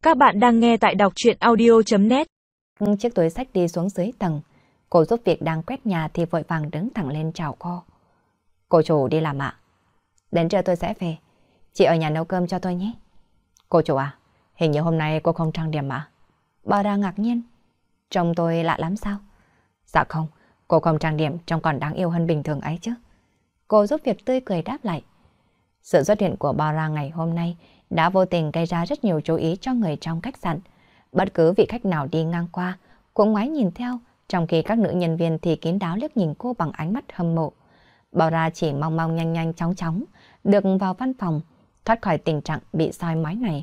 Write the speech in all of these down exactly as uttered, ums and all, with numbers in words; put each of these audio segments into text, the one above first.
Các bạn đang nghe tại đọc truyện audio chấm net. Chiếc túi xách đi xuống dưới tầng. Cô giúp việc đang quét nhà thì vội vàng đứng thẳng lên chào cô. Cô chủ đi làm ạ? Đến trưa tôi sẽ về. Chị ở nhà nấu cơm cho tôi nhé. Cô chủ à, hình như hôm nay cô không trang điểm ạ? Bà ra ngạc nhiên. Trông tôi lạ lắm sao? Dạ không, cô không trang điểm trông còn đáng yêu hơn bình thường ấy chứ. Cô giúp việc tươi cười đáp lại. Sự xuất hiện của Bara ngày hôm nay đã vô tình gây ra rất nhiều chú ý cho người trong khách sạn. Bất cứ vị khách nào đi ngang qua cũng ngoái nhìn theo, trong khi các nữ nhân viên thì kín đáo liếc nhìn cô bằng ánh mắt hâm mộ. Bara chỉ mong mong nhanh nhanh chóng chóng được vào văn phòng, thoát khỏi tình trạng bị soi mói này.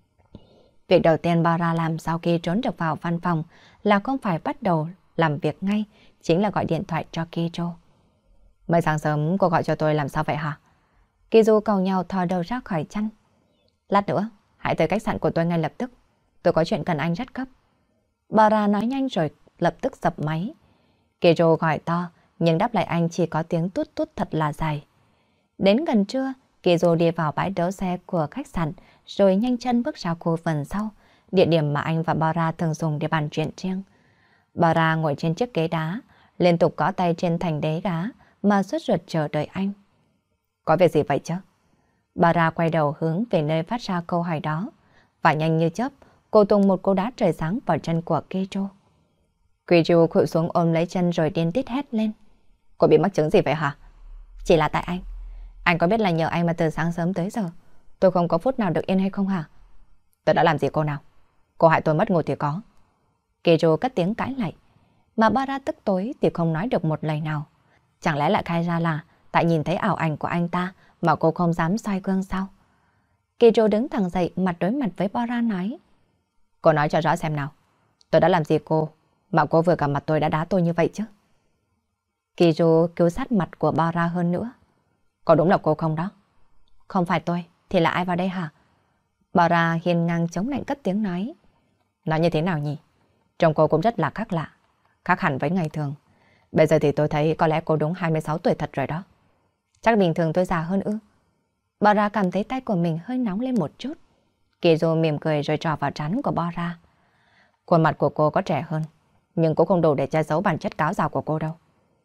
Việc đầu tiên Bara làm sau khi trốn được vào văn phòng là không phải bắt đầu làm việc ngay, chính là gọi điện thoại cho Kijo. Mới sáng sớm cô gọi cho tôi làm sao vậy hả? Kijo cầu nhau thò đầu ra khỏi chăn. Lát nữa, hãy tới khách sạn của tôi ngay lập tức. Tôi có chuyện cần anh rất gấp. Bara nói nhanh rồi lập tức dập máy. Kijo gọi to, nhưng đáp lại anh chỉ có tiếng tút tút thật là dài. Đến gần trưa, Kijo đi vào bãi đỗ xe của khách sạn, rồi nhanh chân bước ra khu vườn sau, địa điểm mà anh và Bara thường dùng để bàn chuyện riêng. Bara ngồi trên chiếc ghế đá, liên tục gõ tay trên thành đế đá mà sốt ruột chờ đợi anh. Có việc gì vậy chứ? Bara quay đầu hướng về nơi phát ra câu hỏi đó, và nhanh như chớp, cô tung một cú đá trời sáng vào chân của Kijo. Kijo khuỵu xuống ôm lấy chân rồi điên tiết hét lên. Cô bị mắc chứng gì vậy hả? Chỉ là tại anh. Anh có biết là nhờ anh mà từ sáng sớm tới giờ tôi không có phút nào được yên hay không hả? Tôi đã làm gì cô nào? Cô hại tôi mất ngủ thì có. Kijo cất tiếng cãi lại, mà Bara tức tối thì không nói được một lời nào. Chẳng lẽ lại khai ra là tại nhìn thấy ảo ảnh của anh ta mà cô không dám xoay gương sao? Kijo đứng thẳng dậy, mặt đối mặt với Bara nói. Cô nói cho rõ xem nào. Tôi đã làm gì cô mà cô vừa gặp mặt tôi đã đá tôi như vậy chứ? Kijo cứu sát mặt của Bara hơn nữa. Có đúng là cô không đó? Không phải tôi, thì là ai vào đây hả? Bara hiên ngang chống lạnh cất tiếng nói. Nói như thế nào nhỉ? Trông cô cũng rất là khác lạ, khác hẳn với ngày thường. Bây giờ thì tôi thấy có lẽ cô đúng hai mươi sáu tuổi thật rồi đó. Chắc bình thường tôi già hơn ư? Bara cảm thấy tay của mình hơi nóng lên một chút. Kijo mỉm cười rồi trò vào trán của Bara. Khuôn mặt của cô có trẻ hơn, nhưng cũng không đủ để che giấu bản chất cáo già của cô đâu.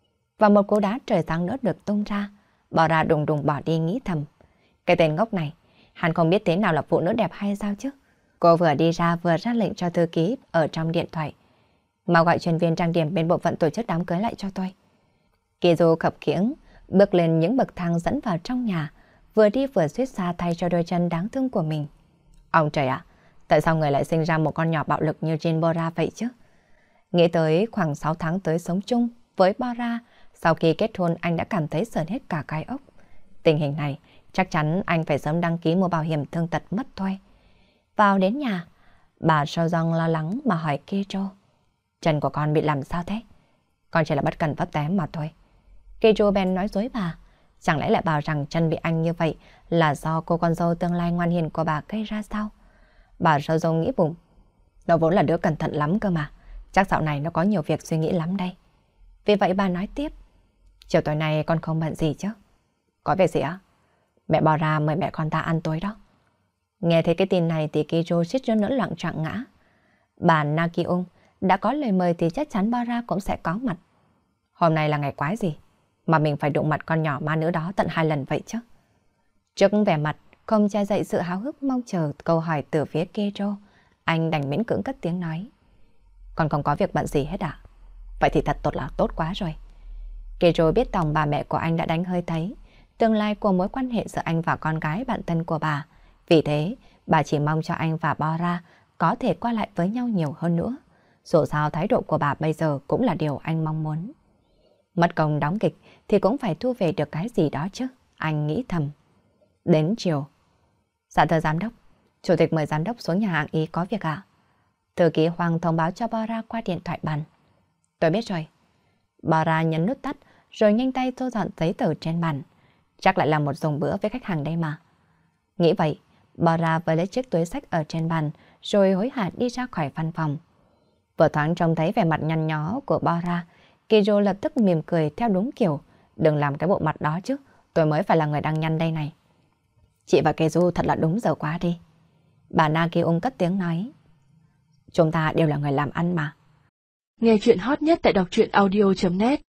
Và một cú đá trời sáng nữa được tung ra, Bara đùng đùng bỏ đi nghĩ thầm. Cái tên ngốc này, hắn không biết thế nào là phụ nữ đẹp hay sao chứ? Cô vừa đi ra vừa ra lệnh cho thư ký ở trong điện thoại. Mau gọi chuyên viên trang điểm bên bộ phận tổ chức đám cưới lại cho tôi. Kizo khập khiễng bước lên những bậc thang dẫn vào trong nhà, vừa đi vừa suýt xa thay cho đôi chân đáng thương của mình. Ông trời ạ, tại sao người lại sinh ra một con nhỏ bạo lực như Jin Bora vậy chứ? Nghĩ tới khoảng sáu tháng tới sống chung với Bora, sau khi kết hôn anh đã cảm thấy sởn hết cả gai ốc. Tình hình này, chắc chắn anh phải sớm đăng ký mua bảo hiểm thương tật mất thôi. Vào đến nhà, bà Sojong lo lắng mà hỏi Kijo. Chân của con bị làm sao thế? Con chỉ là bất cẩn vấp té mà thôi. Kijo Ben nói dối bà. Chẳng lẽ lại bảo rằng chân bị anh như vậy là do cô con dâu tương lai ngoan hiền của bà gây ra sao? Bà Sojong nghĩ bụng. Nó vốn là đứa cẩn thận lắm cơ mà. Chắc dạo này nó có nhiều việc suy nghĩ lắm đây. Vì vậy bà nói tiếp. Chiều tối nay con không bận gì chứ? Có việc gì á? Mẹ bỏ ra mời mẹ con ta ăn tối đó. Nghe thấy cái tin này thì Kijo suýt chút nữa loạn choạng ngã. Bà Nakyung đã có lời mời thì chắc chắn Bara cũng sẽ có mặt. Hôm nay là ngày quái gì mà mình phải đụng mặt con nhỏ ma nữ đó tận hai lần vậy chứ? Trước vẻ mặt không che dậy sự háo hức mong chờ câu hỏi từ phía Kijo, anh đành miễn cưỡng cất tiếng nói. Con không có việc bận gì hết à? Vậy thì thật tốt là tốt quá rồi. Kijo biết tòng bà mẹ của anh đã đánh hơi thấy tương lai của mối quan hệ giữa anh và con gái bạn thân của bà. Vì thế, bà chỉ mong cho anh và Bara có thể qua lại với nhau nhiều hơn nữa. Dù sao thái độ của bà bây giờ cũng là điều anh mong muốn. Mất công đóng kịch thì cũng phải thu về được cái gì đó chứ, anh nghĩ thầm. Đến chiều. Dạ thưa giám đốc, chủ tịch mời giám đốc xuống nhà hàng ý có việc ạ. Thư ký Hoàng thông báo cho Bara qua điện thoại bàn. Tôi biết rồi. Bara nhấn nút tắt rồi nhanh tay thu dọn giấy tờ trên bàn. Chắc lại là một dùng bữa với khách hàng đây mà. Nghĩ vậy, Bara vừa lấy chiếc túi xách ở trên bàn rồi hối hả đi ra khỏi văn phòng. Vừa thoáng trông thấy vẻ mặt nhăn nhó của Bara, Kijo lập tức mỉm cười theo đúng kiểu. Đừng làm cái bộ mặt đó chứ, tôi mới phải là người đang nhăn đây này. Chị và Kijo thật là đúng giờ quá đi. Bà Na kia ung cất tiếng nói. Chúng ta đều là người làm ăn mà. Nghe chuyện hot nhất tại đọc truyện audio chấm net.